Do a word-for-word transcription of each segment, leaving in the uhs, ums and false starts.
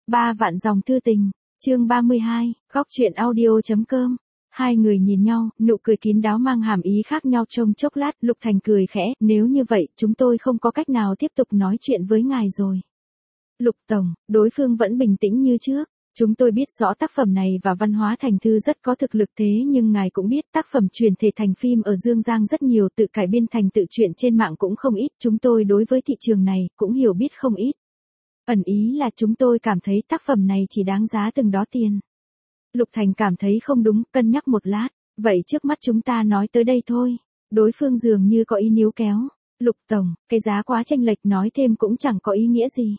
Ba vạn dòng thư tình, chương ba mươi hai, góc chuyện audio.com. Hai người nhìn nhau, nụ cười kín đáo mang hàm ý khác nhau trong chốc lát, Lục Thành cười khẽ, nếu như vậy, chúng tôi không có cách nào tiếp tục nói chuyện với ngài rồi. Lục Tổng, đối phương vẫn bình tĩnh như trước. Chúng tôi biết rõ tác phẩm này và văn hóa thành thư rất có thực lực thế nhưng ngài cũng biết tác phẩm truyền thể thành phim ở Dương Giang rất nhiều, tự cải biên thành tự truyện trên mạng cũng không ít, chúng tôi đối với thị trường này cũng hiểu biết không ít. Ẩn ý là chúng tôi cảm thấy tác phẩm này chỉ đáng giá từng đó tiền. Lục Thành cảm thấy không đúng, cân nhắc một lát, vậy trước mắt chúng ta nói tới đây thôi. Đối phương dường như có ý níu kéo. Lục Tổng, cái giá quá chênh lệch nói thêm cũng chẳng có ý nghĩa gì.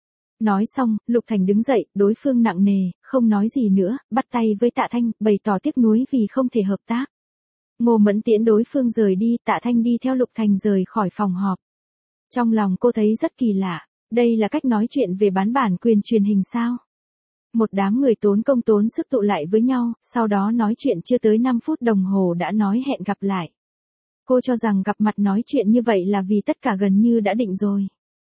Nói xong, Lục Thành đứng dậy, đối phương nặng nề, không nói gì nữa, bắt tay với Tạ Thanh, bày tỏ tiếc nuối vì không thể hợp tác. Ngô Mẫn tiễn đối phương rời đi, Tạ Thanh đi theo Lục Thành rời khỏi phòng họp. Trong lòng cô thấy rất kỳ lạ, đây là cách nói chuyện về bán bản quyền truyền hình sao? Một đám người tốn công tốn sức tụ lại với nhau, sau đó nói chuyện chưa tới năm phút đồng hồ đã nói hẹn gặp lại. Cô cho rằng gặp mặt nói chuyện như vậy là vì tất cả gần như đã định rồi.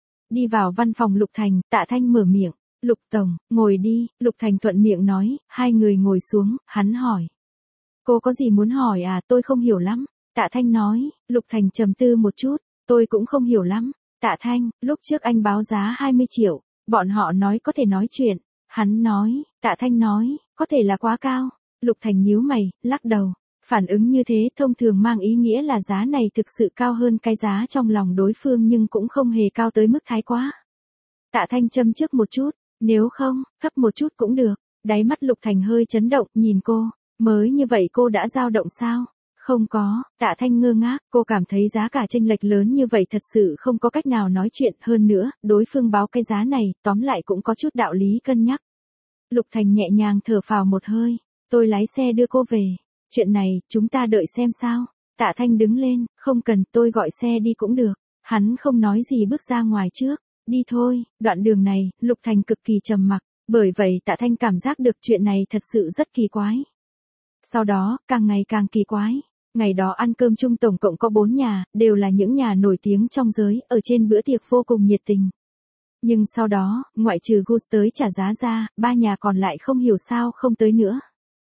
Đi vào văn phòng Lục Thành, Tạ Thanh mở miệng, Lục Tổng, ngồi đi, Lục Thành thuận miệng nói, hai người ngồi xuống, hắn hỏi. Cô có gì muốn hỏi à, tôi không hiểu lắm, Tạ Thanh nói. Lục Thành trầm tư một chút, tôi cũng không hiểu lắm. Tạ Thanh, lúc trước anh báo giá hai mươi triệu, bọn họ nói có thể nói chuyện, hắn nói, Tạ Thanh nói, có thể là quá cao. Lục Thành nhíu mày, lắc đầu. Phản ứng như thế thông thường mang ý nghĩa là giá này thực sự cao hơn cái giá trong lòng đối phương nhưng cũng không hề cao tới mức thái quá. Tạ Thanh châm trước một chút, nếu không, thấp một chút cũng được. Đáy mắt Lục Thành hơi chấn động, nhìn cô, mới như vậy cô đã dao động sao? Không có, Tạ Thanh ngơ ngác, cô cảm thấy giá cả chênh lệch lớn như vậy thật sự không có cách nào nói chuyện, hơn nữa, đối phương báo cái giá này, tóm lại cũng có chút đạo lý cân nhắc. Lục Thành nhẹ nhàng thở phào một hơi, tôi lái xe đưa cô về. Chuyện này, chúng ta đợi xem sao. Tạ Thanh đứng lên, không cần, tôi gọi xe đi cũng được. Hắn không nói gì bước ra ngoài trước. Đi thôi, đoạn đường này, Lục Thành cực kỳ trầm mặc, bởi vậy Tạ Thanh cảm giác được chuyện này thật sự rất kỳ quái. Sau đó, càng ngày càng kỳ quái. Ngày đó ăn cơm chung tổng cộng có bốn nhà, đều là những nhà nổi tiếng trong giới, ở trên bữa tiệc vô cùng nhiệt tình. Nhưng sau đó, ngoại trừ Gus tới trả giá ra, ba nhà còn lại không hiểu sao không tới nữa.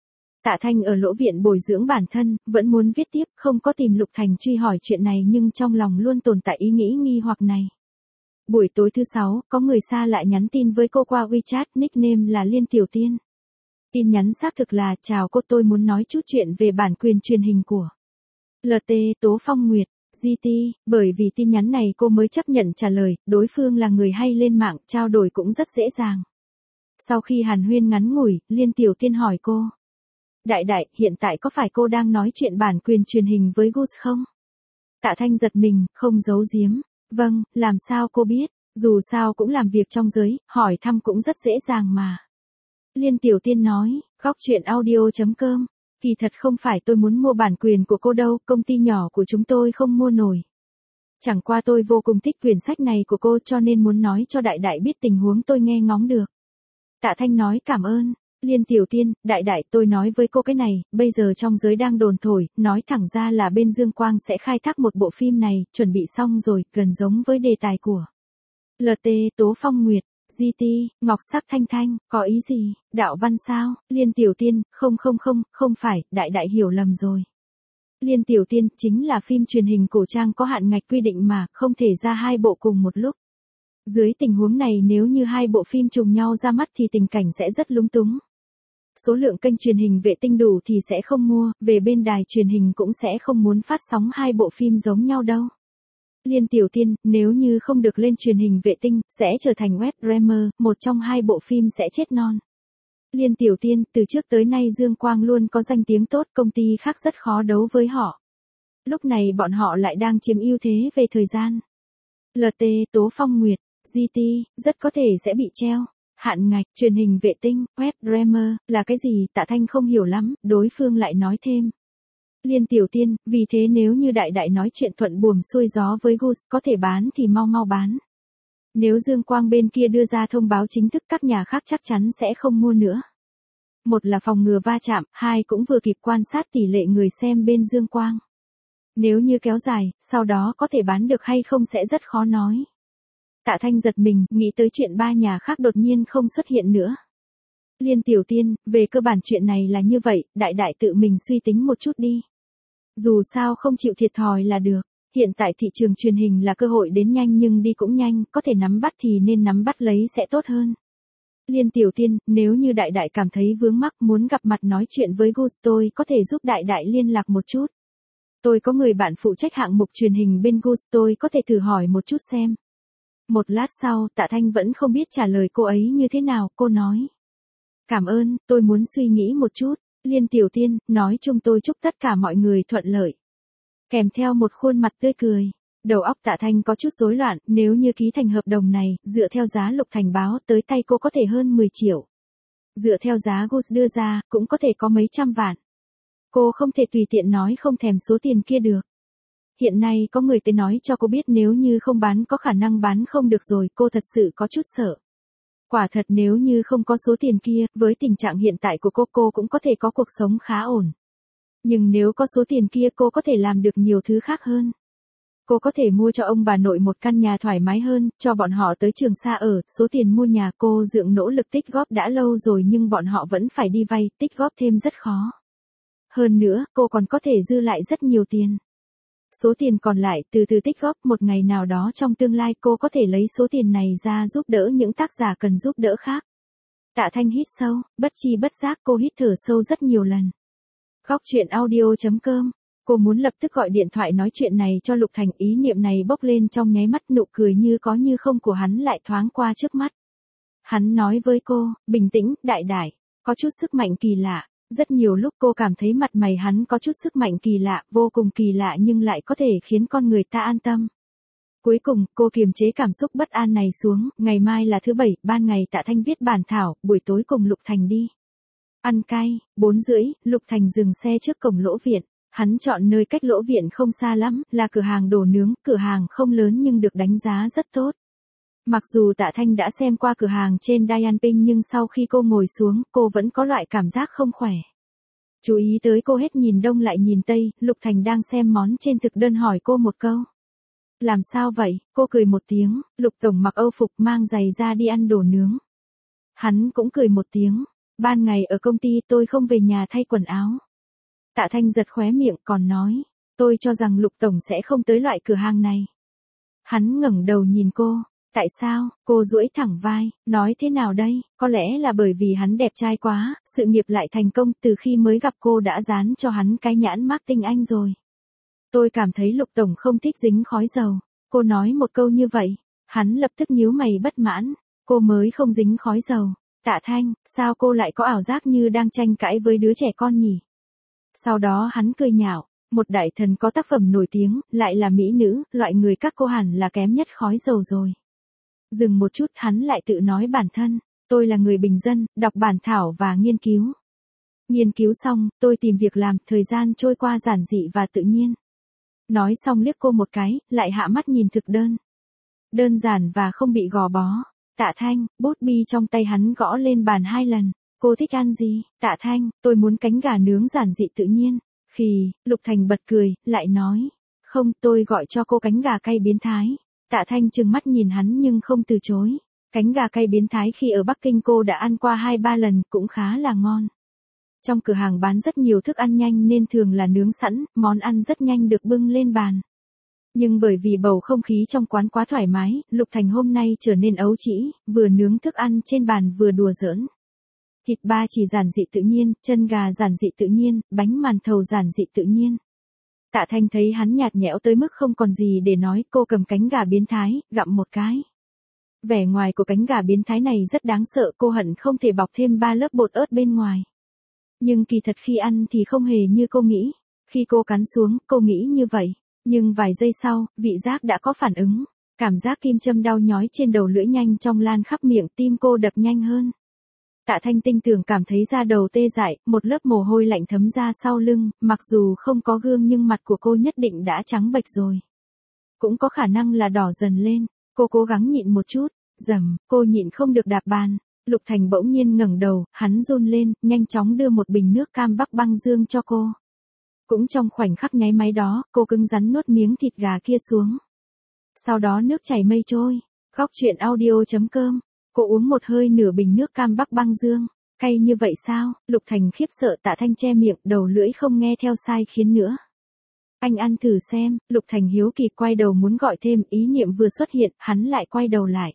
Tạ Thanh ở lỗ viện bồi dưỡng bản thân, vẫn muốn viết tiếp, không có tìm Lục Thành truy hỏi chuyện này nhưng trong lòng luôn tồn tại ý nghĩ nghi hoặc này. Buổi tối thứ sáu, có người xa lạ nhắn tin với cô qua WeChat, nickname là Liên Tiểu Tiên. Tin nhắn xác thực là, chào cô, tôi muốn nói chút chuyện về bản quyền truyền hình của lờ tê Tố Phong Nguyệt, giê tê, bởi vì tin nhắn này cô mới chấp nhận trả lời, đối phương là người hay lên mạng, trao đổi cũng rất dễ dàng. Sau khi hàn huyên ngắn ngủi, Liên Tiểu Tiên hỏi cô. Đại đại, hiện tại có phải cô đang nói chuyện bản quyền truyền hình với Gus không? Tạ Thanh giật mình, không giấu giếm. Vâng, làm sao cô biết, dù sao cũng làm việc trong giới, hỏi thăm cũng rất dễ dàng mà. Liên Tiểu Tiên nói, góc chuyện audio.com, kỳ thật không phải tôi muốn mua bản quyền của cô đâu, công ty nhỏ của chúng tôi không mua nổi. Chẳng qua tôi vô cùng thích quyển sách này của cô cho nên muốn nói cho đại đại biết tình huống tôi nghe ngóng được. Tạ Thanh nói cảm ơn. Liên Tiểu Tiên, đại đại, tôi nói với cô cái này, bây giờ trong giới đang đồn thổi, nói thẳng ra là bên Dương Quang sẽ khai thác một bộ phim này, chuẩn bị xong rồi, gần giống với đề tài của lờ tê Tố Phong Nguyệt, giê tê, Ngọc Sắc Thanh Thanh, có ý gì, đạo văn sao? Liên Tiểu Tiên, không không không, không phải, đại đại hiểu lầm rồi. Liên Tiểu Tiên, chính là phim truyền hình cổ trang có hạn ngạch quy định mà, không thể ra hai bộ cùng một lúc. Dưới tình huống này nếu như hai bộ phim trùng nhau ra mắt thì tình cảnh sẽ rất lúng túng. Số lượng kênh truyền hình vệ tinh đủ thì sẽ không mua, về bên đài truyền hình cũng sẽ không muốn phát sóng hai bộ phim giống nhau đâu. Liên Tiểu Tiên, nếu như không được lên truyền hình vệ tinh, sẽ trở thành web dreamer, một trong hai bộ phim sẽ chết non. Liên Tiểu Tiên, từ trước tới nay Dương Quang luôn có danh tiếng tốt, công ty khác rất khó đấu với họ. Lúc này bọn họ lại đang chiếm ưu thế về thời gian. lờ tê Tố Phong Nguyệt, giê tê, rất có thể sẽ bị treo. Hạn ngạch, truyền hình vệ tinh, web dreamer, là cái gì? Tạ Thanh không hiểu lắm, đối phương lại nói thêm. Liên Tiểu Tiên, vì thế nếu như đại đại nói chuyện thuận buồm xuôi gió với Gus, có thể bán thì mau mau bán. Nếu Dương Quang bên kia đưa ra thông báo chính thức các nhà khác chắc chắn sẽ không mua nữa. Một là phòng ngừa va chạm, hai cũng vừa kịp quan sát tỷ lệ người xem bên Dương Quang. Nếu như kéo dài, sau đó có thể bán được hay không sẽ rất khó nói. Tạ Thanh giật mình, nghĩ tới chuyện ba nhà khác đột nhiên không xuất hiện nữa. Liên Tiểu Tiên, về cơ bản chuyện này là như vậy, đại đại tự mình suy tính một chút đi. Dù sao không chịu thiệt thòi là được. Hiện tại thị trường truyền hình là cơ hội đến nhanh nhưng đi cũng nhanh, có thể nắm bắt thì nên nắm bắt lấy sẽ tốt hơn. Liên Tiểu Tiên, nếu như đại đại cảm thấy vướng mắc muốn gặp mặt nói chuyện với Gus, tôi có thể giúp đại đại liên lạc một chút. Tôi có người bạn phụ trách hạng mục truyền hình bên Gus, tôi có thể thử hỏi một chút xem. Một lát sau, Tạ Thanh vẫn không biết trả lời cô ấy như thế nào, cô nói. Cảm ơn, tôi muốn suy nghĩ một chút. Liên Tiểu Tiên, nói chung tôi chúc tất cả mọi người thuận lợi. Kèm theo một khuôn mặt tươi cười. Đầu óc Tạ Thanh có chút rối loạn, nếu như ký thành hợp đồng này, dựa theo giá Lục Thành báo tới tay cô có thể hơn mười triệu. Dựa theo giá Gus đưa ra, cũng có thể có mấy trăm vạn. Cô không thể tùy tiện nói không thèm số tiền kia được. Hiện nay có người tới nói cho cô biết nếu như không bán có khả năng bán không được rồi, cô thật sự có chút sợ. Quả thật nếu như không có số tiền kia, với tình trạng hiện tại của cô cô cũng có thể có cuộc sống khá ổn. Nhưng nếu có số tiền kia cô có thể làm được nhiều thứ khác hơn. Cô có thể mua cho ông bà nội một căn nhà thoải mái hơn, cho bọn họ tới Trường Sa ở, số tiền mua nhà cô dượng nỗ lực tích góp đã lâu rồi nhưng bọn họ vẫn phải đi vay, tích góp thêm rất khó. Hơn nữa, cô còn có thể dư lại rất nhiều tiền. Số tiền còn lại từ từ tích góp, một ngày nào đó trong tương lai cô có thể lấy số tiền này ra giúp đỡ những tác giả cần giúp đỡ khác. Tạ Thanh hít sâu, bất chi bất giác cô hít thở sâu rất nhiều lần. Góc truyện audio chấm com. Cô muốn lập tức gọi điện thoại nói chuyện này cho Lục Thành, ý niệm này bốc lên trong nháy mắt, nụ cười như có như không của hắn lại thoáng qua trước mắt. Hắn nói với cô, bình tĩnh, đại đại, có chút sức mạnh kỳ lạ. Rất nhiều lúc cô cảm thấy mặt mày hắn có chút sức mạnh kỳ lạ, vô cùng kỳ lạ nhưng lại có thể khiến con người ta an tâm. Cuối cùng, cô kiềm chế cảm xúc bất an này xuống, ngày mai là thứ bảy, ban ngày Tạ Thanh viết bản thảo, buổi tối cùng Lục Thành đi ăn cay. Bốn rưỡi, Lục Thành dừng xe trước cổng Lỗ Viện. Hắn chọn nơi cách Lỗ Viện không xa lắm, là cửa hàng đồ nướng, cửa hàng không lớn nhưng được đánh giá rất tốt. Mặc dù Tạ Thanh đã xem qua cửa hàng trên Dianping nhưng sau khi cô ngồi xuống, cô vẫn có loại cảm giác không khỏe. Chú ý tới cô hết nhìn đông lại nhìn tây, Lục Thành đang xem món trên thực đơn hỏi cô một câu. Làm sao vậy? Cô cười một tiếng, Lục tổng mặc Âu phục mang giày ra đi ăn đồ nướng. Hắn cũng cười một tiếng, ban ngày ở công ty tôi không về nhà thay quần áo. Tạ Thanh giật khóe miệng còn nói, tôi cho rằng Lục tổng sẽ không tới loại cửa hàng này. Hắn ngẩng đầu nhìn cô. Tại sao? Cô duỗi thẳng vai, nói thế nào đây? Có lẽ là bởi vì hắn đẹp trai quá, sự nghiệp lại thành công, từ khi mới gặp cô đã dán cho hắn cái nhãn mác tinh anh rồi. Tôi cảm thấy Lục tổng không thích dính khói dầu. Cô nói một câu như vậy, hắn lập tức nhíu mày bất mãn. Cô mới không dính khói dầu. Tạ Thanh, sao cô lại có ảo giác như đang tranh cãi với đứa trẻ con nhỉ? Sau đó hắn cười nhạo. Một đại thần có tác phẩm nổi tiếng, lại là mỹ nữ, loại người các cô hẳn là kém nhất khói dầu rồi. Dừng một chút hắn lại tự nói bản thân, tôi là người bình dân, đọc bản thảo và nghiên cứu. Nghiên cứu xong, tôi tìm việc làm, thời gian trôi qua giản dị và tự nhiên. Nói xong liếc cô một cái, lại hạ mắt nhìn thực đơn. Đơn giản và không bị gò bó. Tạ Thanh, bút bi trong tay hắn gõ lên bàn hai lần. Cô thích ăn gì? Tạ Thanh, tôi muốn cánh gà nướng giản dị tự nhiên. Khì, Lục Thành bật cười, lại nói. Không, tôi gọi cho cô cánh gà cay biến thái. Tạ Thanh trừng mắt nhìn hắn nhưng không từ chối. Cánh gà cay biến thái khi ở Bắc Kinh cô đã ăn qua hai ba lần, cũng khá là ngon. Trong cửa hàng bán rất nhiều thức ăn nhanh nên thường là nướng sẵn, món ăn rất nhanh được bưng lên bàn. Nhưng bởi vì bầu không khí trong quán quá thoải mái, Lục Thành hôm nay trở nên ấu trĩ, vừa nướng thức ăn trên bàn vừa đùa giỡn. Thịt ba chỉ giản dị tự nhiên, chân gà giản dị tự nhiên, bánh màn thầu giản dị tự nhiên. Tạ Thanh thấy hắn nhạt nhẽo tới mức không còn gì để nói, cô cầm cánh gà biến thái, gặm một cái. Vẻ ngoài của cánh gà biến thái này rất đáng sợ, cô hận không thể bọc thêm ba lớp bột ớt bên ngoài. Nhưng kỳ thật khi ăn thì không hề như cô nghĩ. Khi cô cắn xuống, cô nghĩ như vậy. Nhưng vài giây sau, vị giác đã có phản ứng. Cảm giác kim châm đau nhói trên đầu lưỡi nhanh chóng lan khắp miệng, tim cô đập nhanh hơn. Tạ Thanh tinh tường cảm thấy da đầu tê dại, một lớp mồ hôi lạnh thấm ra sau lưng, mặc dù không có gương nhưng mặt của cô nhất định đã trắng bệch rồi. Cũng có khả năng là đỏ dần lên, cô cố gắng nhịn một chút, dầm, cô nhịn không được đạp bàn. Lục Thành bỗng nhiên ngẩng đầu, hắn run lên, nhanh chóng đưa một bình nước cam Bắc Băng Dương cho cô. Cũng trong khoảnh khắc nháy máy đó, cô cứng rắn nuốt miếng thịt gà kia xuống. Sau đó nước chảy mây trôi, Góc chuyện audio.com. Cô uống một hơi nửa bình nước cam Bắc băng dương. Cay như vậy sao? Lục Thành khiếp sợ, Tạ Thanh che miệng, đầu lưỡi không nghe theo sai khiến nữa. Anh ăn thử xem. Lục Thành hiếu kỳ quay đầu muốn gọi thêm, ý niệm vừa xuất hiện, hắn lại quay đầu lại.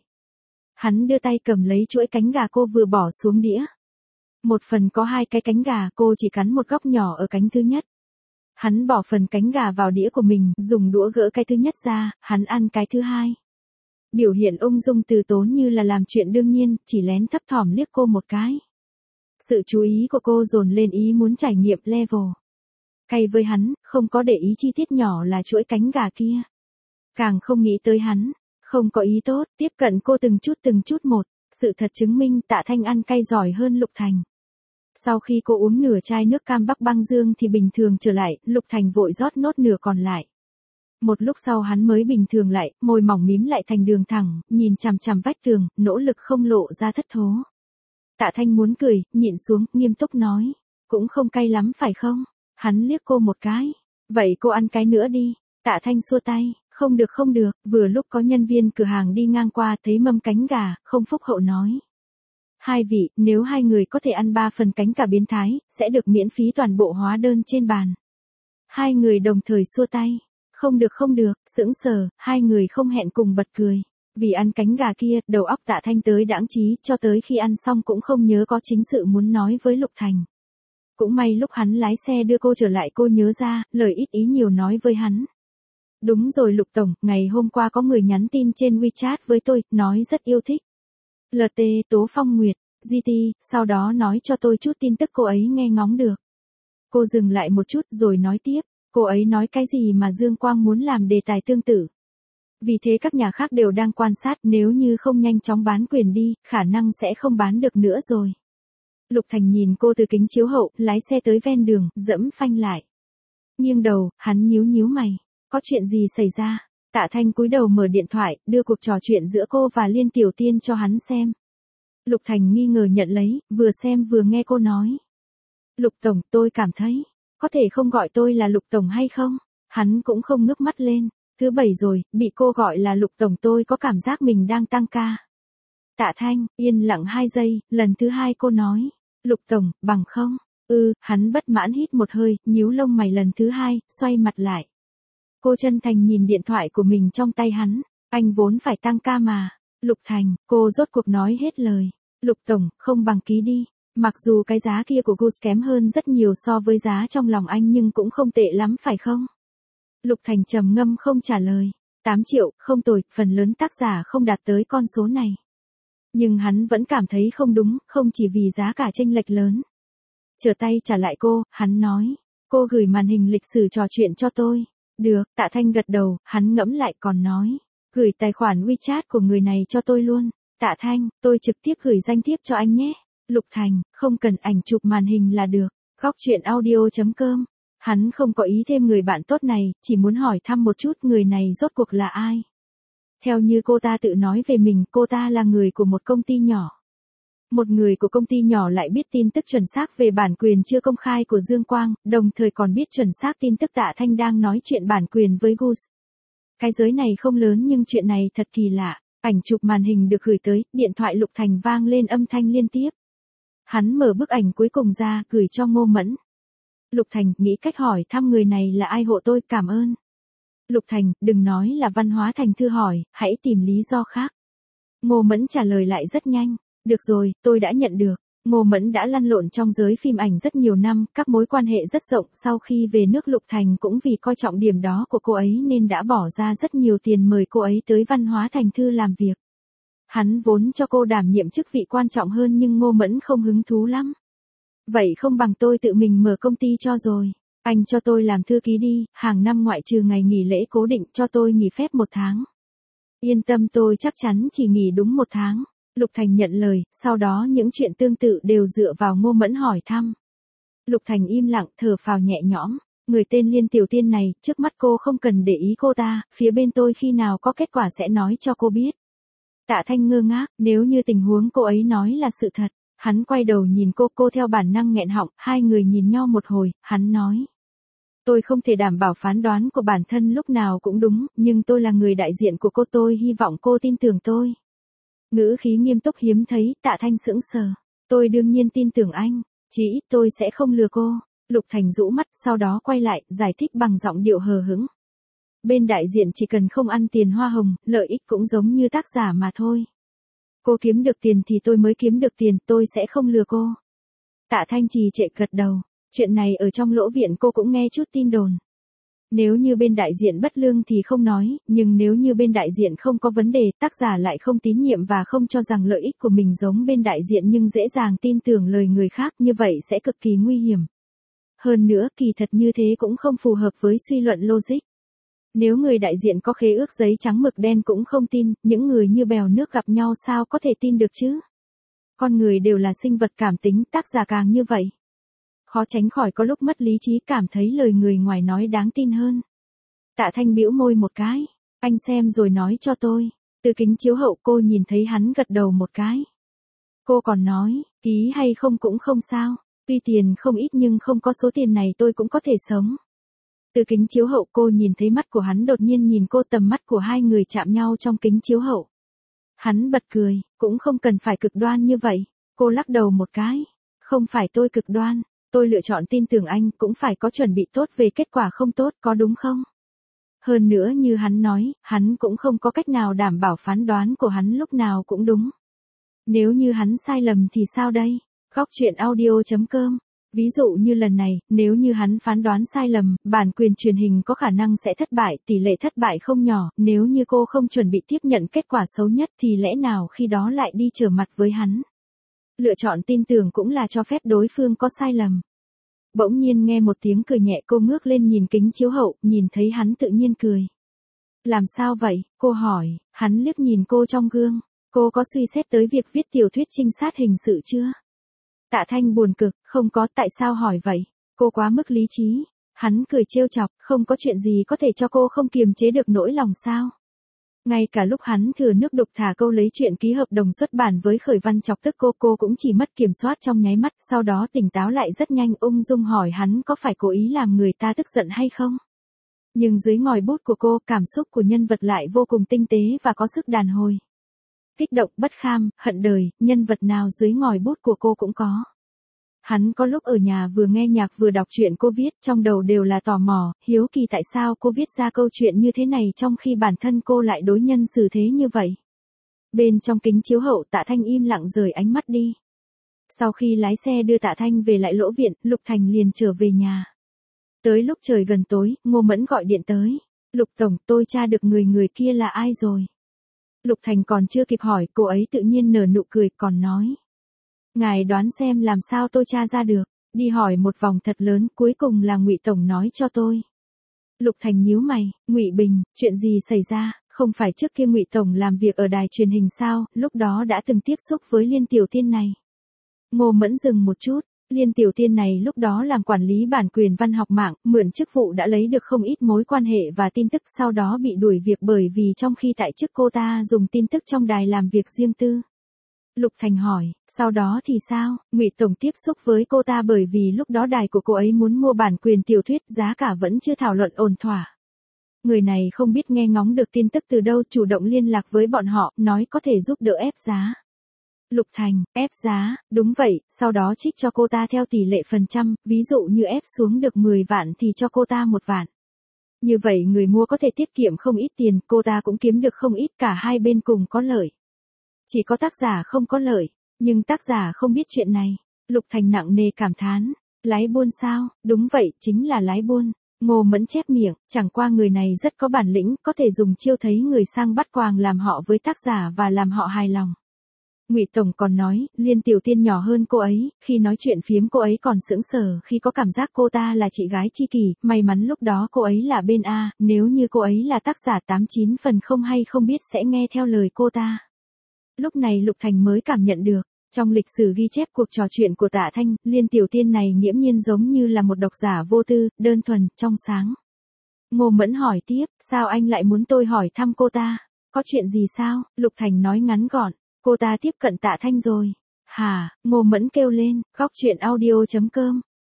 Hắn đưa tay cầm lấy chuỗi cánh gà cô vừa bỏ xuống đĩa. Một phần có hai cái cánh gà, cô chỉ cắn một góc nhỏ ở cánh thứ nhất. Hắn bỏ phần cánh gà vào đĩa của mình, dùng đũa gỡ cái thứ nhất ra, hắn ăn cái thứ hai. Biểu hiện ung dung từ tốn như là làm chuyện đương nhiên, chỉ lén thấp thỏm liếc cô một cái. Sự chú ý của cô dồn lên ý muốn trải nghiệm level. Cay với hắn, không có để ý chi tiết nhỏ là chuỗi cánh gà kia. Càng không nghĩ tới hắn, không có ý tốt, tiếp cận cô từng chút từng chút một, sự thật chứng minh Tạ Thanh ăn cay giỏi hơn Lục Thành. Sau khi cô uống nửa chai nước cam Bắc băng dương thì bình thường trở lại, Lục Thành vội rót nốt nửa còn lại. Một lúc sau hắn mới bình thường lại, môi mỏng mím lại thành đường thẳng, nhìn chằm chằm vách tường, nỗ lực không lộ ra thất thố. Tạ Thanh muốn cười, nhịn xuống, nghiêm túc nói. Cũng không cay lắm phải không? Hắn liếc cô một cái. Vậy cô ăn cái nữa đi. Tạ Thanh xua tay. Không được không được, vừa lúc có nhân viên cửa hàng đi ngang qua thấy mâm cánh gà, không phúc hậu nói. Hai vị, nếu hai người có thể ăn ba phần cánh gà biến thái, sẽ được miễn phí toàn bộ hóa đơn trên bàn. Hai người đồng thời xua tay. Không được không được, sững sờ, hai người không hẹn cùng bật cười. Vì ăn cánh gà kia, đầu óc Tạ Thanh tới đãng trí, cho tới khi ăn xong cũng không nhớ có chính sự muốn nói với Lục Thành. Cũng may lúc hắn lái xe đưa cô trở lại cô nhớ ra, lời ít ý nhiều nói với hắn. Đúng rồi Lục Tổng, ngày hôm qua có người nhắn tin trên WeChat với tôi, nói rất yêu thích. lờ tê Tố Phong Nguyệt, giê tê, sau đó nói cho tôi chút tin tức cô ấy nghe ngóng được. Cô dừng lại một chút rồi nói tiếp, cô ấy nói cái gì mà Dương Quang muốn làm đề tài tương tự. Vì thế các nhà khác đều đang quan sát, nếu như không nhanh chóng bán quyền đi, khả năng sẽ không bán được nữa rồi. Lục Thành nhìn cô từ kính chiếu hậu, lái xe tới ven đường, dẫm phanh lại. Nghiêng đầu, hắn nhíu nhíu mày. Có chuyện gì xảy ra? Tạ Thanh cúi đầu mở điện thoại, đưa cuộc trò chuyện giữa cô và Liên Tiểu Tiên cho hắn xem. Lục Thành nghi ngờ nhận lấy, vừa xem vừa nghe cô nói. Lục Tổng, tôi cảm thấy, có thể không gọi tôi là Lục Tổng hay không? Hắn cũng không ngước mắt lên. Thứ bảy rồi, bị cô gọi là Lục Tổng tôi có cảm giác mình đang tăng ca. Tạ Thanh, yên lặng hai giây, lần thứ hai cô nói. Lục Tổng, bằng không? Ừ, hắn bất mãn hít một hơi, nhíu lông mày lần thứ hai, xoay mặt lại. Cô chân thành nhìn điện thoại của mình trong tay hắn. Anh vốn phải tăng ca mà. Lục Thành, cô rốt cuộc nói hết lời. Lục Tổng, không bằng ký đi. Mặc dù cái giá kia của Goose kém hơn rất nhiều so với giá trong lòng anh nhưng cũng không tệ lắm phải không? Lục Thành trầm ngâm không trả lời. tám triệu, không tồi, phần lớn tác giả không đạt tới con số này. Nhưng hắn vẫn cảm thấy không đúng, không chỉ vì giá cả chênh lệch lớn. Trở tay trả lại cô, hắn nói. Cô gửi màn hình lịch sử trò chuyện cho tôi. Được, Tạ Thanh gật đầu, hắn ngẫm lại còn nói. Gửi tài khoản WeChat của người này cho tôi luôn. Tạ Thanh, tôi trực tiếp gửi danh thiếp cho anh nhé. Lục Thành, không cần ảnh chụp màn hình là được. Góc chuyện audio.com. Hắn không có ý thêm người bạn tốt này, chỉ muốn hỏi thăm một chút người này rốt cuộc là ai. Theo như cô ta tự nói về mình, cô ta là người của một công ty nhỏ. Một người của công ty nhỏ lại biết tin tức chuẩn xác về bản quyền chưa công khai của Dương Quang, đồng thời còn biết chuẩn xác tin tức Tạ Thanh đang nói chuyện bản quyền với Goose. Cái giới này không lớn nhưng chuyện này thật kỳ lạ. Ảnh chụp màn hình được gửi tới, điện thoại Lục Thành vang lên âm thanh liên tiếp. Hắn mở bức ảnh cuối cùng ra, gửi cho Ngô Mẫn. Lục Thành, nghĩ cách hỏi thăm người này là ai hộ tôi, cảm ơn. Lục Thành, đừng nói là Văn Hóa Thành thư hỏi, hãy tìm lý do khác. Ngô Mẫn trả lời lại rất nhanh. Được rồi, tôi đã nhận được. Ngô Mẫn đã lăn lộn trong giới phim ảnh rất nhiều năm, các mối quan hệ rất rộng, sau khi về nước Lục Thành cũng vì coi trọng điểm đó của cô ấy nên đã bỏ ra rất nhiều tiền mời cô ấy tới Văn Hóa Thành thư làm việc. Hắn vốn cho cô đảm nhiệm chức vị quan trọng hơn nhưng Ngô Mẫn không hứng thú lắm. Vậy không bằng tôi tự mình mở công ty cho rồi. Anh cho tôi làm thư ký đi, hàng năm ngoại trừ ngày nghỉ lễ cố định cho tôi nghỉ phép một tháng. Yên tâm, tôi chắc chắn chỉ nghỉ đúng một tháng. Lục Thành nhận lời, sau đó những chuyện tương tự đều dựa vào Ngô Mẫn hỏi thăm. Lục Thành im lặng, thở phào nhẹ nhõm. Người tên Liên Tiểu Tiên này, trước mắt cô không cần để ý cô ta, phía bên tôi khi nào có kết quả sẽ nói cho cô biết. Tạ Thanh ngơ ngác, nếu như tình huống cô ấy nói là sự thật. Hắn quay đầu nhìn cô, cô theo bản năng nghẹn họng, hai người nhìn nhau một hồi, hắn nói. Tôi không thể đảm bảo phán đoán của bản thân lúc nào cũng đúng, nhưng tôi là người đại diện của cô, tôi hy vọng cô tin tưởng tôi. Ngữ khí nghiêm túc hiếm thấy, Tạ Thanh sững sờ. Tôi đương nhiên tin tưởng anh, chỉ ít tôi sẽ không lừa cô. Lục Thành rũ mắt, sau đó quay lại, giải thích bằng giọng điệu hờ hững. Bên đại diện chỉ cần không ăn tiền hoa hồng, lợi ích cũng giống như tác giả mà thôi. Cô kiếm được tiền thì tôi mới kiếm được tiền, tôi sẽ không lừa cô. Tạ Thanh trì trệ gật đầu. Chuyện này ở trong lỗ viện cô cũng nghe chút tin đồn. Nếu như bên đại diện bất lương thì không nói, nhưng nếu như bên đại diện không có vấn đề, tác giả lại không tín nhiệm và không cho rằng lợi ích của mình giống bên đại diện nhưng dễ dàng tin tưởng lời người khác, như vậy sẽ cực kỳ nguy hiểm. Hơn nữa, kỳ thật như thế cũng không phù hợp với suy luận logic. Nếu người đại diện có khế ước giấy trắng mực đen cũng không tin, những người như bèo nước gặp nhau sao có thể tin được chứ? Con người đều là sinh vật cảm tính, tác giả càng như vậy. Khó tránh khỏi có lúc mất lý trí, cảm thấy lời người ngoài nói đáng tin hơn. Tạ Thanh bĩu môi một cái. Anh xem rồi nói cho tôi. Từ kính chiếu hậu cô nhìn thấy hắn gật đầu một cái. Cô còn nói, ký hay không cũng không sao. Tuy tiền không ít nhưng không có số tiền này tôi cũng có thể sống. Từ kính chiếu hậu cô nhìn thấy mắt của hắn đột nhiên nhìn cô, tầm mắt của hai người chạm nhau trong kính chiếu hậu. Hắn bật cười, cũng không cần phải cực đoan như vậy. Cô lắc đầu một cái. Không phải tôi cực đoan. Tôi lựa chọn tin tưởng anh, cũng phải có chuẩn bị tốt về kết quả không tốt, có đúng không? Hơn nữa như hắn nói, hắn cũng không có cách nào đảm bảo phán đoán của hắn lúc nào cũng đúng. Nếu như hắn sai lầm thì sao đây? Góc truyện audio chấm com. Ví dụ như lần này, nếu như hắn phán đoán sai lầm, bản quyền truyền hình có khả năng sẽ thất bại, tỷ lệ thất bại không nhỏ, nếu như cô không chuẩn bị tiếp nhận kết quả xấu nhất thì lẽ nào khi đó lại đi trở mặt với hắn? Lựa chọn tin tưởng cũng là cho phép đối phương có sai lầm. Bỗng nhiên nghe một tiếng cười nhẹ, cô ngước lên nhìn kính chiếu hậu, nhìn thấy hắn tự nhiên cười. Làm sao vậy? Cô hỏi, hắn liếc nhìn cô trong gương. Cô có suy xét tới việc viết tiểu thuyết trinh sát hình sự chưa? Tạ Thanh buồn cực, không có, tại sao hỏi vậy? Cô quá mức lý trí. Hắn cười trêu chọc, không có chuyện gì có thể cho cô không kiềm chế được nỗi lòng sao? Ngay cả lúc hắn thừa nước đục thả câu lấy chuyện ký hợp đồng xuất bản với Khởi Văn chọc tức cô, cô cũng chỉ mất kiểm soát trong nháy mắt, sau đó tỉnh táo lại rất nhanh, ung dung hỏi hắn có phải cố ý làm người ta tức giận hay không. Nhưng dưới ngòi bút của cô, cảm xúc của nhân vật lại vô cùng tinh tế và có sức đàn hồi. Kích động, bất kham, hận đời, nhân vật nào dưới ngòi bút của cô cũng có. Hắn có lúc ở nhà vừa nghe nhạc vừa đọc truyện cô viết, trong đầu đều là tò mò, hiếu kỳ tại sao cô viết ra câu chuyện như thế này trong khi bản thân cô lại đối nhân xử thế như vậy. Bên trong kính chiếu hậu, Tạ Thanh im lặng rời ánh mắt đi. Sau khi lái xe đưa Tạ Thanh về lại lỗ viện, Lục Thành liền trở về nhà. Tới lúc trời gần tối, Ngô Mẫn gọi điện tới. Lục Tổng, tôi tra được người người kia là ai rồi. Lục Thành còn chưa kịp hỏi, cô ấy tự nhiên nở nụ cười, còn nói. Ngài đoán xem làm sao tôi tra ra được, đi hỏi một vòng thật lớn, cuối cùng là Ngụy Tổng nói cho tôi. Lục Thành nhíu mày, Ngụy Bình, chuyện gì xảy ra, không phải trước kia Ngụy Tổng làm việc ở đài truyền hình sao, lúc đó đã từng tiếp xúc với Liên Tiểu Tiên này. Ngô Mẫn dừng một chút, Liên Tiểu Tiên này lúc đó làm quản lý bản quyền văn học mạng, mượn chức vụ đã lấy được không ít mối quan hệ và tin tức, sau đó bị đuổi việc bởi vì trong khi tại chức cô ta dùng tin tức trong đài làm việc riêng tư. Lục Thành hỏi, sau đó thì sao? Ngụy Tổng tiếp xúc với cô ta bởi vì lúc đó đài của cô ấy muốn mua bản quyền tiểu thuyết, giá cả vẫn chưa thảo luận ổn thỏa. Người này không biết nghe ngóng được tin tức từ đâu, chủ động liên lạc với bọn họ, nói có thể giúp đỡ ép giá. Lục Thành, ép giá, đúng vậy, sau đó trích cho cô ta theo tỷ lệ phần trăm, ví dụ như ép xuống được mười vạn thì cho cô ta một vạn. Như vậy người mua có thể tiết kiệm không ít tiền, cô ta cũng kiếm được không ít, cả hai bên cùng có lợi. Chỉ có tác giả không có lợi, nhưng tác giả không biết chuyện này. Lục Thành nặng nề cảm thán, lái buôn sao, đúng vậy, chính là lái buôn. Ngô Mẫn chép miệng, chẳng qua người này rất có bản lĩnh, có thể dùng chiêu thấy người sang bắt quàng làm họ với tác giả và làm họ hài lòng. Ngụy Tổng còn nói, Liên Tiểu Tiên nhỏ hơn cô ấy, khi nói chuyện phiếm cô ấy còn sững sờ khi có cảm giác cô ta là chị gái tri kỷ, may mắn lúc đó cô ấy là bên A, nếu như cô ấy là tác giả tám chín phần không hay không biết sẽ nghe theo lời cô ta. Lúc này Lục Thành mới cảm nhận được, trong lịch sử ghi chép cuộc trò chuyện của Tạ Thanh, Liên Tiểu Tiên này nghiễm nhiên giống như là một độc giả vô tư, đơn thuần, trong sáng. Ngô Mẫn hỏi tiếp, sao anh lại muốn tôi hỏi thăm cô ta? Có chuyện gì sao? Lục Thành nói ngắn gọn, cô ta tiếp cận Tạ Thanh rồi. Hả? Ngô Mẫn kêu lên, góc truyện audio chấm com.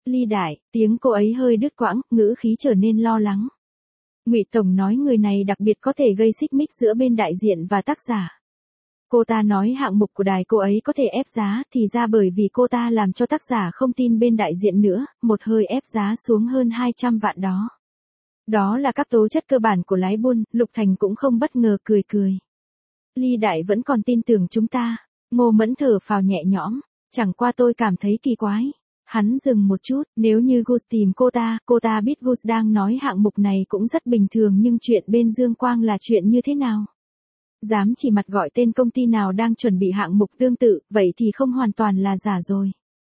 Ly đại, tiếng cô ấy hơi đứt quãng, ngữ khí trở nên lo lắng. Ngụy Tổng nói người này đặc biệt có thể gây xích mích giữa bên đại diện và tác giả. Cô ta nói hạng mục của đài cô ấy có thể ép giá, thì ra bởi vì cô ta làm cho tác giả không tin bên đại diện nữa, một hơi ép giá xuống hơn hai trăm vạn đó. Đó là các tố chất cơ bản của lái buôn, Lục Thành cũng không bất ngờ cười cười. Ly đại vẫn còn tin tưởng chúng ta. Ngô Mẫn thở phào nhẹ nhõm, chẳng qua tôi cảm thấy kỳ quái. Hắn dừng một chút, nếu như Gus tìm cô ta, cô ta biết Gus đang nói hạng mục này cũng rất bình thường nhưng chuyện bên Dương Quang là chuyện như thế nào? Dám chỉ mặt gọi tên công ty nào đang chuẩn bị hạng mục tương tự, vậy thì không hoàn toàn là giả rồi.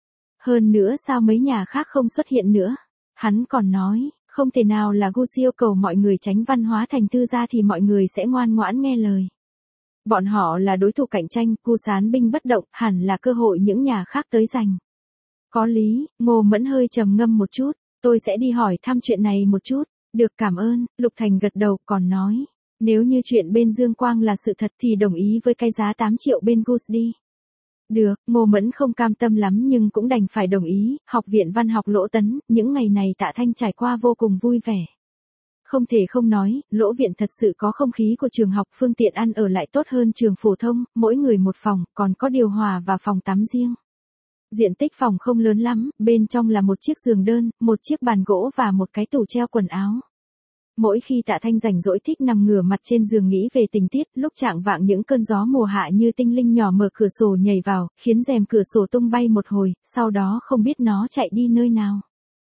Hơn nữa sao mấy nhà khác không xuất hiện nữa? Hắn còn nói, không thể nào là Gus yêu cầu mọi người tránh Văn Hóa Thành Thư ra thì mọi người sẽ ngoan ngoãn nghe lời. Bọn họ là đối thủ cạnh tranh, Gus án binh bất động, hẳn là cơ hội những nhà khác tới giành. Có lý, Ngô Mẫn hơi trầm ngâm một chút, tôi sẽ đi hỏi thăm chuyện này một chút. Được, cảm ơn, Lục Thành gật đầu, còn nói, nếu như chuyện bên Dương Quang là sự thật thì đồng ý với cái giá tám triệu bên Gus đi. Được, Ngô Mẫn không cam tâm lắm nhưng cũng đành phải đồng ý. Học viện Văn học Lỗ Tấn, những ngày này Tạ Thanh trải qua vô cùng vui vẻ. Không thể không nói, Lỗ viện thật sự có không khí của trường học, phương tiện ăn ở lại tốt hơn trường phổ thông, mỗi người một phòng, còn có điều hòa và phòng tắm riêng. Diện tích phòng không lớn lắm, bên trong là một chiếc giường đơn, một chiếc bàn gỗ và một cái tủ treo quần áo. Mỗi khi Tạ Thanh rảnh rỗi thích nằm ngửa mặt trên giường nghĩ về tình tiết, lúc trạng vạng những cơn gió mùa hạ như tinh linh nhỏ mở cửa sổ nhảy vào, khiến rèm cửa sổ tung bay một hồi, sau đó không biết nó chạy đi nơi nào.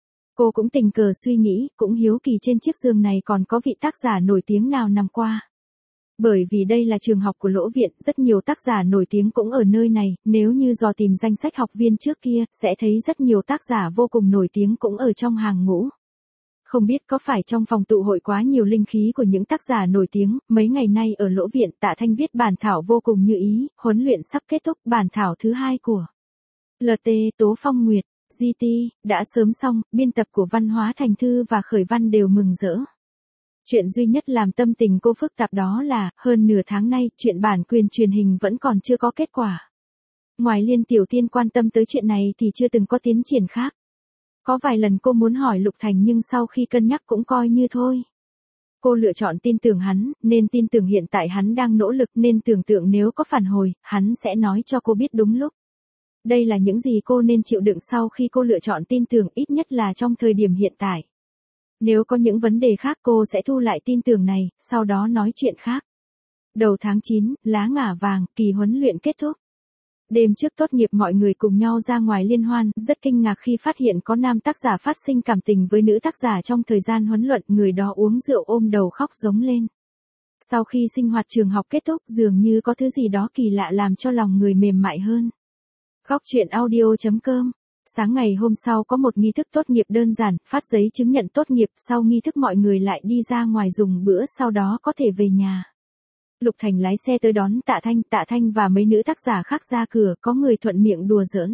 Cô cũng tình cờ suy nghĩ, cũng hiếu kỳ trên chiếc giường này còn có vị tác giả nổi tiếng nào nằm qua. Bởi vì đây là trường học của Lỗ viện, rất nhiều tác giả nổi tiếng cũng ở nơi này, nếu như dò tìm danh sách học viên trước kia, sẽ thấy rất nhiều tác giả vô cùng nổi tiếng cũng ở trong hàng ngũ. Không biết có phải trong phòng tụ hội quá nhiều linh khí của những tác giả nổi tiếng, mấy ngày nay ở Lỗ viện Tạ Thanh viết bản thảo vô cùng như ý, huấn luyện sắp kết thúc, bản thảo thứ hai của lờ tê Tố Phong Nguyệt, giê tê, đã sớm xong, biên tập của Văn Hóa Thành Thư và Khởi Văn đều mừng rỡ. Chuyện duy nhất làm tâm tình cô phức tạp đó là, hơn nửa tháng nay, chuyện bản quyền truyền hình vẫn còn chưa có kết quả. Ngoài Liên Tiểu Tiên quan tâm tới chuyện này thì chưa từng có tiến triển khác. Có vài lần cô muốn hỏi Lục Thành nhưng sau khi cân nhắc cũng coi như thôi. Cô lựa chọn tin tưởng hắn, nên tin tưởng hiện tại hắn đang nỗ lực, nên tưởng tượng nếu có phản hồi, hắn sẽ nói cho cô biết đúng lúc. Đây là những gì cô nên chịu đựng sau khi cô lựa chọn tin tưởng, ít nhất là trong thời điểm hiện tại. Nếu có những vấn đề khác cô sẽ thu lại tin tưởng này, sau đó nói chuyện khác. Đầu tháng chín, lá ngả vàng, kỳ huấn luyện kết thúc. Đêm trước tốt nghiệp mọi người cùng nhau ra ngoài liên hoan, rất kinh ngạc khi phát hiện có nam tác giả phát sinh cảm tình với nữ tác giả trong thời gian huấn luyện, người đó uống rượu ôm đầu khóc giống lên. Sau khi sinh hoạt trường học kết thúc dường như có thứ gì đó kỳ lạ làm cho lòng người mềm mại hơn. Góc truyện audio chấm com. Sáng ngày hôm sau có một nghi thức tốt nghiệp đơn giản, phát giấy chứng nhận tốt nghiệp, sau nghi thức mọi người lại đi ra ngoài dùng bữa sau đó có thể về nhà. Lục Thành lái xe tới đón Tạ Thanh, Tạ Thanh và mấy nữ tác giả khác ra cửa, có người thuận miệng đùa giỡn.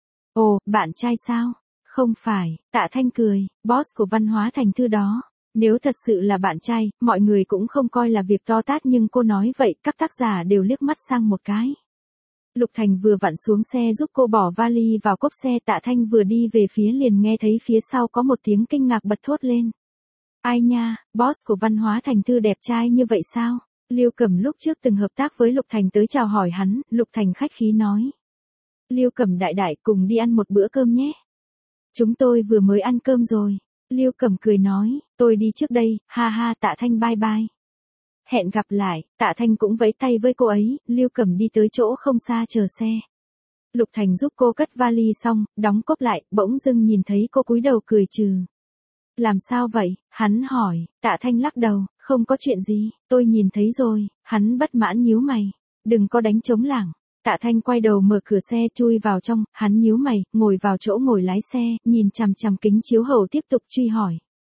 Ồ, bạn trai sao? Không phải, Tạ Thanh cười, boss của Văn Hóa Thành Thư đó. Nếu thật sự là bạn trai, mọi người cũng không coi là việc to tát nhưng cô nói vậy, các tác giả đều liếc mắt sang một cái. Lục Thành vừa vặn xuống xe giúp cô bỏ vali vào cốp xe, Tạ Thanh vừa đi về phía liền nghe thấy phía sau có một tiếng kinh ngạc bật thốt lên. Ai nha, boss của Văn Hóa Thành Thư đẹp trai như vậy sao? Liêu Cẩm lúc trước từng hợp tác với Lục Thành tới chào hỏi hắn, Lục Thành khách khí nói. Liêu Cẩm đại đại cùng đi ăn một bữa cơm nhé. Chúng tôi vừa mới ăn cơm rồi. Liêu Cẩm cười nói, tôi đi trước đây, ha ha. Tạ Thanh bye bye. Hẹn gặp lại, Tạ Thanh cũng vẫy tay với cô ấy, Liêu Cẩm đi tới chỗ không xa chờ xe. Lục Thành giúp cô cất vali xong, đóng cốp lại, bỗng dưng nhìn thấy cô cúi đầu cười trừ. Làm sao vậy? Hắn hỏi, Tạ Thanh lắc đầu, không có chuyện gì, tôi nhìn thấy rồi. Hắn bất mãn nhíu mày, đừng có đánh trống lảng. Tạ Thanh quay đầu mở cửa xe chui vào trong, hắn nhíu mày, ngồi vào chỗ ngồi lái xe, nhìn chằm chằm kính chiếu hậu tiếp tục truy hỏi.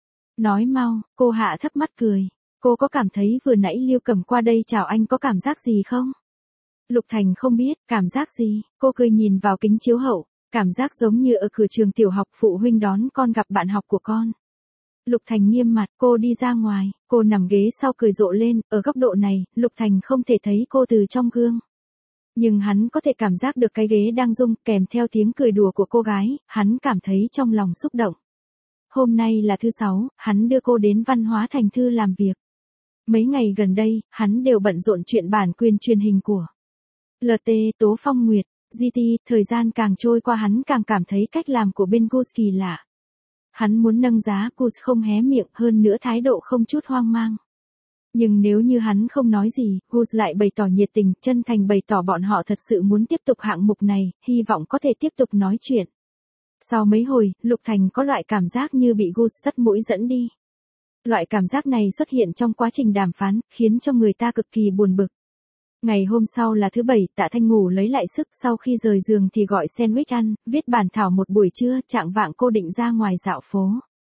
Nói mau, cô hạ thấp mắt cười. Cô có cảm thấy vừa nãy Liêu Cẩm qua đây chào anh có cảm giác gì không? Lục Thành không biết, cảm giác gì, cô cười nhìn vào kính chiếu hậu, cảm giác giống như ở cửa trường tiểu học phụ huynh đón con gặp bạn học của con. Lục Thành nghiêm mặt, cô đi ra ngoài, cô nằm ghế sau cười rộ lên, ở góc độ này, Lục Thành không thể thấy cô từ trong gương. Nhưng hắn có thể cảm giác được cái ghế đang rung kèm theo tiếng cười đùa của cô gái, hắn cảm thấy trong lòng xúc động. Hôm nay là thứ sáu, hắn đưa cô đến Văn hóa Thành Thư làm việc. Mấy ngày gần đây, hắn đều bận rộn chuyện bản quyền truyền hình của lờ tê, Tố Phong Nguyệt, giê tê, thời gian càng trôi qua hắn càng cảm thấy cách làm của bên Gus kỳ lạ. Hắn muốn nâng giá, Gus không hé miệng, hơn nữa thái độ không chút hoang mang. Nhưng nếu như hắn không nói gì, Gus lại bày tỏ nhiệt tình, chân thành bày tỏ bọn họ thật sự muốn tiếp tục hạng mục này, hy vọng có thể tiếp tục nói chuyện. Sau mấy hồi, Lục Thành có loại cảm giác như bị Gus sắt mũi dẫn đi. Loại cảm giác này xuất hiện trong quá trình đàm phán, khiến cho người ta cực kỳ buồn bực. Ngày hôm sau là thứ bảy, Tạ Thanh ngủ lấy lại sức, sau khi rời giường thì gọi sandwich ăn, viết bản thảo một buổi trưa, trạng vạng cô định ra ngoài dạo phố.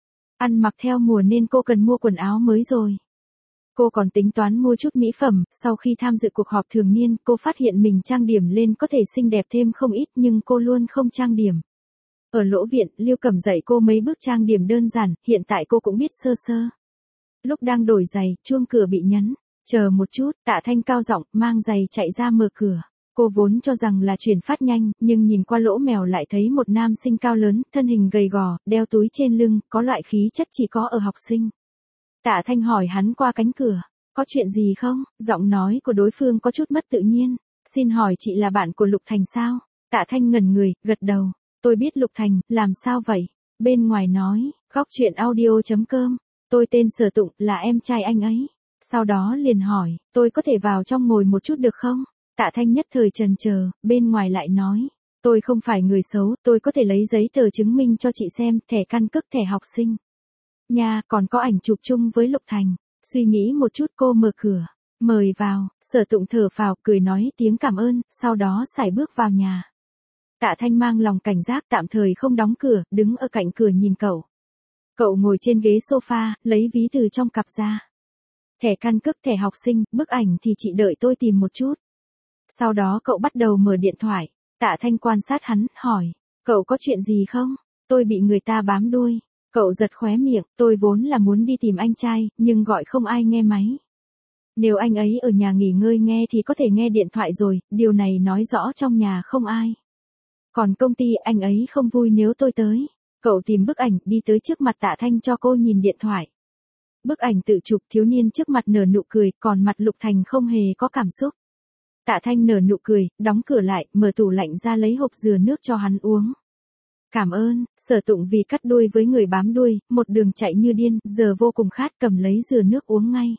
Ăn mặc theo mùa nên cô cần mua quần áo mới rồi. Cô còn tính toán mua chút mỹ phẩm, sau khi tham dự cuộc họp thường niên, cô phát hiện mình trang điểm lên có thể xinh đẹp thêm không ít nhưng cô luôn không trang điểm. Ở Lỗ Viện, Lưu Cẩm dạy cô mấy bước trang điểm đơn giản, hiện tại cô cũng biết sơ sơ. Lúc đang đổi giày, chuông cửa bị nhấn. Chờ một chút, Tạ Thanh cao giọng, mang giày chạy ra mở cửa. Cô vốn cho rằng là chuyển phát nhanh, nhưng nhìn qua lỗ mèo lại thấy một nam sinh cao lớn, thân hình gầy gò, đeo túi trên lưng, có loại khí chất chỉ có ở học sinh. Tạ Thanh hỏi hắn qua cánh cửa, có chuyện gì không? Giọng nói của đối phương có chút mất tự nhiên. Xin hỏi chị là bạn của Lục Thành sao? Tạ Thanh ngẩn người, gật đầu. Tôi biết Lục Thành, làm sao vậy? Bên ngoài nói, góc chuyện audio chấm com. Tôi tên Sở Tụng, là em trai anh ấy. Sau đó liền hỏi, tôi có thể vào trong ngồi một chút được không? Tạ Thanh nhất thời chần chờ, bên ngoài lại nói, tôi không phải người xấu, tôi có thể lấy giấy tờ chứng minh cho chị xem, thẻ căn cước, thẻ học sinh. Nha, còn có ảnh chụp chung với Lục Thành. Suy nghĩ một chút cô mở cửa, mời vào. Sở Tụng thở phào, cười nói tiếng cảm ơn, sau đó sải bước vào nhà. Tạ Thanh mang lòng cảnh giác, tạm thời không đóng cửa, đứng ở cạnh cửa nhìn cậu. Cậu ngồi trên ghế sofa, lấy ví từ trong cặp ra. Thẻ căn cước, thẻ học sinh, bức ảnh thì chị đợi tôi tìm một chút. Sau đó cậu bắt đầu mở điện thoại. Tạ Thanh quan sát hắn, hỏi, cậu có chuyện gì không? Tôi bị người ta bám đuôi. Cậu giật khóe miệng, tôi vốn là muốn đi tìm anh trai, nhưng gọi không ai nghe máy. Nếu anh ấy ở nhà nghỉ ngơi nghe thì có thể nghe điện thoại rồi, điều này nói rõ trong nhà không ai. Còn công ty anh ấy không vui nếu tôi tới. Cậu tìm bức ảnh, đi tới trước mặt Tạ Thanh cho cô nhìn điện thoại. Bức ảnh tự chụp thiếu niên trước mặt nở nụ cười, còn mặt Lục Thành không hề có cảm xúc. Tạ Thanh nở nụ cười, đóng cửa lại, mở tủ lạnh ra lấy hộp dừa nước cho hắn uống. Cảm ơn. Sở Tụng vì cắt đuôi với người bám đuôi, một đường chạy như điên, giờ vô cùng khát, cầm lấy dừa nước uống ngay.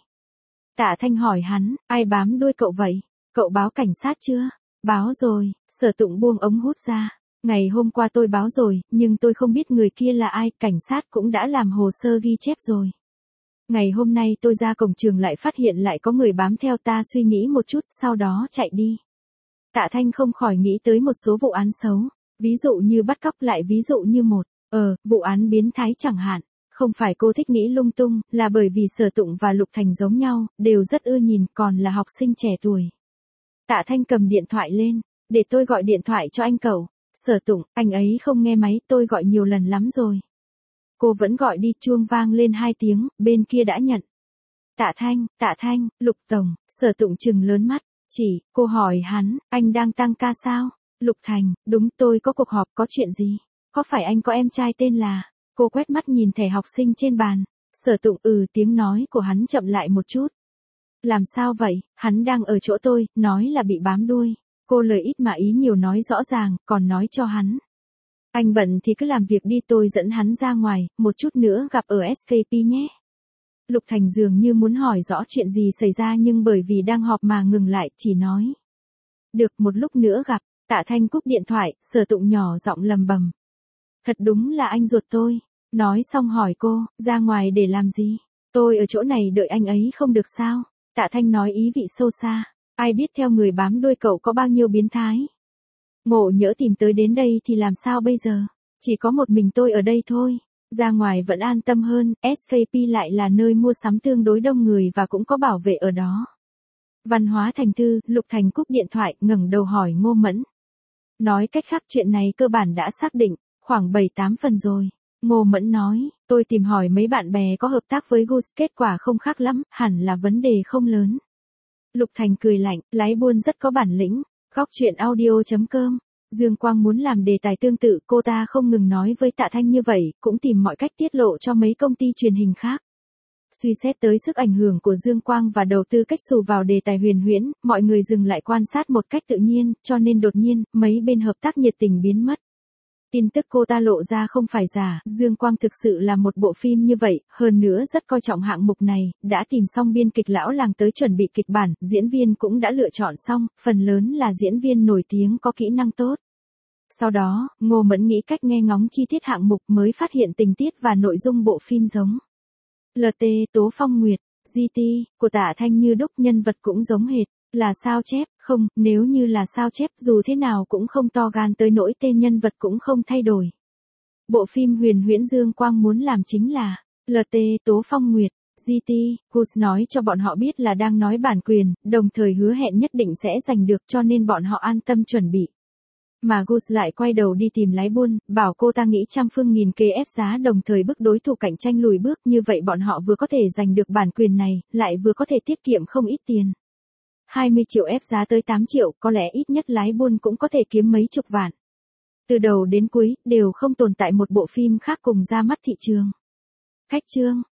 Tạ Thanh hỏi hắn, ai bám đuôi cậu vậy? Cậu báo cảnh sát chưa? Báo rồi. Sở Tụng buông ống hút ra. Ngày hôm qua tôi báo rồi, nhưng tôi không biết người kia là ai, cảnh sát cũng đã làm hồ sơ ghi chép rồi. Ngày hôm nay tôi ra cổng trường lại phát hiện lại có người bám theo ta, suy nghĩ một chút, sau đó chạy đi. Tạ Thanh không khỏi nghĩ tới một số vụ án xấu, ví dụ như bắt cóc, lại ví dụ như một, ờ, vụ án biến thái chẳng hạn. Không phải cô thích nghĩ lung tung, là bởi vì Sở Tụng và Lục Thành giống nhau, đều rất ưa nhìn, còn là học sinh trẻ tuổi. Tạ Thanh cầm điện thoại lên, để tôi gọi điện thoại cho anh cậu. Sở Tụng, anh ấy không nghe máy, tôi gọi nhiều lần lắm rồi. Cô vẫn gọi đi, chuông vang lên hai tiếng, bên kia đã nhận. Tạ Thanh, Tạ Thanh, Lục Tổng. Sở Tụng trừng lớn mắt, chỉ, cô hỏi hắn, anh đang tăng ca sao? Lục Thành, đúng, tôi có cuộc họp, có chuyện gì? Có phải anh có em trai tên là? Cô quét mắt nhìn thẻ học sinh trên bàn. Sở Tụng, ừ, tiếng nói của hắn chậm lại một chút. Làm sao vậy? Hắn đang ở chỗ tôi, nói là bị bám đuôi. Cô lời ít mà ý nhiều nói rõ ràng, còn nói cho hắn. Anh bận thì cứ làm việc đi, tôi dẫn hắn ra ngoài, một chút nữa gặp ở ét ca pê nhé. Lục Thành dường như muốn hỏi rõ chuyện gì xảy ra nhưng bởi vì đang họp mà ngừng lại, chỉ nói. Được, một lúc nữa gặp. Tạ Thanh cúp điện thoại, Sở Tụng nhỏ giọng lầm bầm. Thật đúng là anh ruột tôi. Nói xong hỏi cô, ra ngoài để làm gì? Tôi ở chỗ này đợi anh ấy không được sao? Tạ Thanh nói ý vị sâu xa. Ai biết theo người bám đuôi cậu có bao nhiêu biến thái. Ngộ nhỡ tìm tới đến đây thì làm sao bây giờ? Chỉ có một mình tôi ở đây thôi. Ra ngoài vẫn an tâm hơn, ét ca pê lại là nơi mua sắm tương đối đông người và cũng có bảo vệ ở đó. Văn hóa Thành Thư, Lục Thành cúp điện thoại, ngẩng đầu hỏi Ngô Mẫn. Nói cách khác chuyện này cơ bản đã xác định, khoảng bảy tám phần rồi. Ngô Mẫn nói, tôi tìm hỏi mấy bạn bè có hợp tác với Gus, kết quả không khác lắm, hẳn là vấn đề không lớn. Lục Thành cười lạnh, lái buôn rất có bản lĩnh. Góc chuyện audio chấm com. Dương Quang muốn làm đề tài tương tự, cô ta không ngừng nói với Tạ Thanh như vậy, cũng tìm mọi cách tiết lộ cho mấy công ty truyền hình khác. Suy xét tới sức ảnh hưởng của Dương Quang và đầu tư cách xù vào đề tài huyền huyễn, mọi người dừng lại quan sát một cách tự nhiên, cho nên đột nhiên, mấy bên hợp tác nhiệt tình biến mất. Tin tức cô ta lộ ra không phải giả, Dương Quang thực sự là một bộ phim như vậy, hơn nữa rất coi trọng hạng mục này, đã tìm xong biên kịch lão làng tới chuẩn bị kịch bản, diễn viên cũng đã lựa chọn xong, phần lớn là diễn viên nổi tiếng có kỹ năng tốt. Sau đó, Ngô Mẫn nghĩ cách nghe ngóng chi tiết hạng mục mới phát hiện tình tiết và nội dung bộ phim giống. lờ tê Tố Phong Nguyệt, giê tê, của Tạ Thanh như đúc, nhân vật cũng giống hệt. Là sao chép, không, nếu như là sao chép dù thế nào cũng không to gan tới nỗi tên nhân vật cũng không thay đổi. Bộ phim huyền huyễn Dương Quang muốn làm chính là lờ tê Tố Phong Nguyệt, giê tê, Gus nói cho bọn họ biết là đang nói bản quyền, đồng thời hứa hẹn nhất định sẽ giành được, cho nên bọn họ an tâm chuẩn bị. Mà Gus lại quay đầu đi tìm lái buôn, bảo cô ta nghĩ trăm phương nghìn kế ép giá, đồng thời bức đối thủ cạnh tranh lùi bước, như vậy bọn họ vừa có thể giành được bản quyền này, lại vừa có thể tiết kiệm không ít tiền. hai mươi triệu ép giá tới tám triệu, có lẽ ít nhất lái buôn cũng có thể kiếm mấy chục vạn. Từ đầu đến cuối, đều không tồn tại một bộ phim khác cùng ra mắt thị trường. Khách chương.